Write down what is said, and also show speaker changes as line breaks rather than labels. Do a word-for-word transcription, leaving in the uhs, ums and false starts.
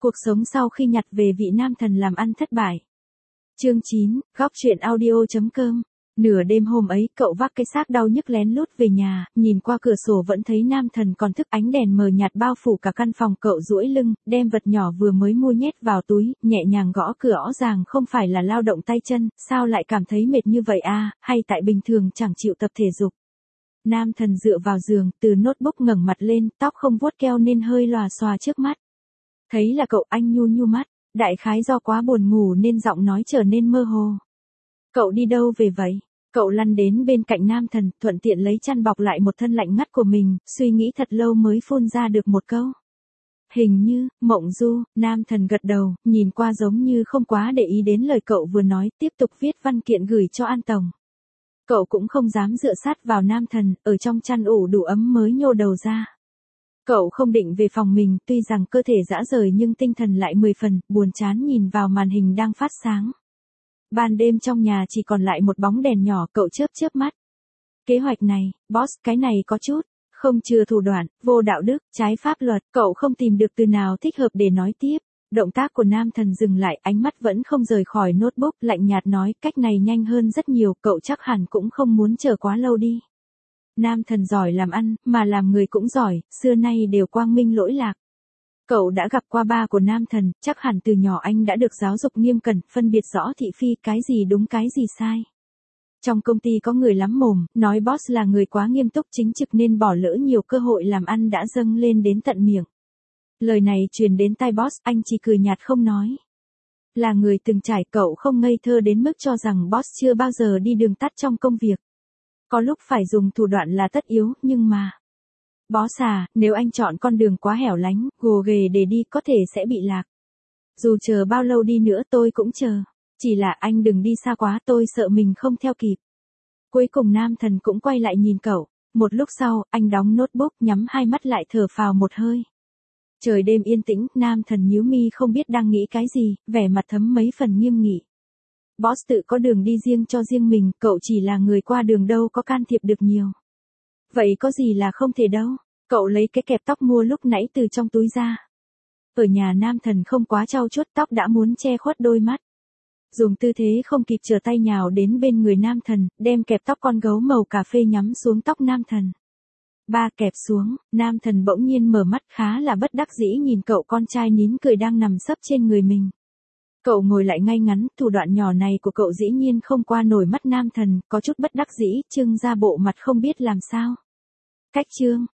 Cuộc sống sau khi nhặt về vị nam thần làm ăn thất bại. Chương chín, góc truyện audio.com. Nửa đêm hôm ấy, cậu vác cái xác đau nhức lén lút về nhà, nhìn qua cửa sổ vẫn thấy nam thần còn thức, ánh đèn mờ nhạt bao phủ cả căn phòng. Cậu duỗi lưng, đem vật nhỏ vừa mới mua nhét vào túi, nhẹ nhàng gõ cửa. Rõ ràng không phải là lao động tay chân, sao lại cảm thấy mệt như vậy à, hay tại bình thường chẳng chịu tập thể dục. Nam thần dựa vào giường, từ notebook ngẩng mặt lên, tóc không vuốt keo nên hơi lòa xòa trước mắt. Thấy là cậu, anh nhu nhu mắt, đại khái do quá buồn ngủ nên giọng nói trở nên mơ hồ. Cậu đi đâu về vậy? Cậu lăn đến bên cạnh nam thần, thuận tiện lấy chăn bọc lại một thân lạnh ngắt của mình, suy nghĩ thật lâu mới phun ra được một câu. Hình như, mộng du. Nam thần gật đầu, nhìn qua giống như không quá để ý đến lời cậu vừa nói, tiếp tục viết văn kiện gửi cho An Tổng. Cậu cũng không dám dựa sát vào nam thần, ở trong chăn ủ đủ ấm mới nhô đầu ra. Cậu không định về phòng mình, tuy rằng cơ thể dã rời nhưng tinh thần lại mười phần, buồn chán nhìn vào màn hình đang phát sáng. Ban đêm trong nhà chỉ còn lại một bóng đèn nhỏ, cậu chớp chớp mắt. Kế hoạch này, boss, cái này có chút, không chừa thủ đoạn, vô đạo đức, trái pháp luật, cậu không tìm được từ nào thích hợp để nói tiếp. Động tác của nam thần dừng lại, ánh mắt vẫn không rời khỏi notebook, lạnh nhạt nói, cách này nhanh hơn rất nhiều, cậu chắc hẳn cũng không muốn chờ quá lâu đi. Nam thần giỏi làm ăn, mà làm người cũng giỏi, xưa nay đều quang minh lỗi lạc. Cậu đã gặp qua ba của nam thần, chắc hẳn từ nhỏ anh đã được giáo dục nghiêm cẩn, phân biệt rõ thị phi, cái gì đúng cái gì sai. Trong công ty có người lắm mồm, nói boss là người quá nghiêm túc chính trực nên bỏ lỡ nhiều cơ hội làm ăn đã dâng lên đến tận miệng. Lời này truyền đến tai boss, anh chỉ cười nhạt không nói. Là người từng trải, cậu không ngây thơ đến mức cho rằng boss chưa bao giờ đi đường tắt trong công việc. Có lúc phải dùng thủ đoạn là tất yếu, nhưng mà... Boss à, nếu anh chọn con đường quá hẻo lánh, gồ ghề để đi có thể sẽ bị lạc. Dù chờ bao lâu đi nữa tôi cũng chờ. Chỉ là anh đừng đi xa quá, tôi sợ mình không theo kịp. Cuối cùng nam thần cũng quay lại nhìn cậu. Một lúc sau, anh đóng notebook, nhắm hai mắt lại thở phào một hơi. Trời đêm yên tĩnh, nam thần nhíu mi không biết đang nghĩ cái gì, vẻ mặt thấm mấy phần nghiêm nghị. Boss tự có đường đi riêng cho riêng mình, cậu chỉ là người qua đường đâu có can thiệp được nhiều. Vậy có gì là không thể đâu. Cậu lấy cái kẹp tóc mua lúc nãy từ trong túi ra. Ở nhà nam thần không quá trau chuốt, tóc đã muốn che khuất đôi mắt. Dùng tư thế không kịp trở tay nhào đến bên người nam thần, đem kẹp tóc con gấu màu cà phê nhắm xuống tóc nam thần. Ba kẹp xuống, nam thần bỗng nhiên mở mắt khá là bất đắc dĩ nhìn cậu con trai nín cười đang nằm sấp trên người mình. Cậu ngồi lại ngay ngắn, thủ đoạn nhỏ này của cậu dĩ nhiên không qua nổi mắt nam thần, có chút bất đắc dĩ, trưng ra bộ mặt không biết làm sao. Cách trương,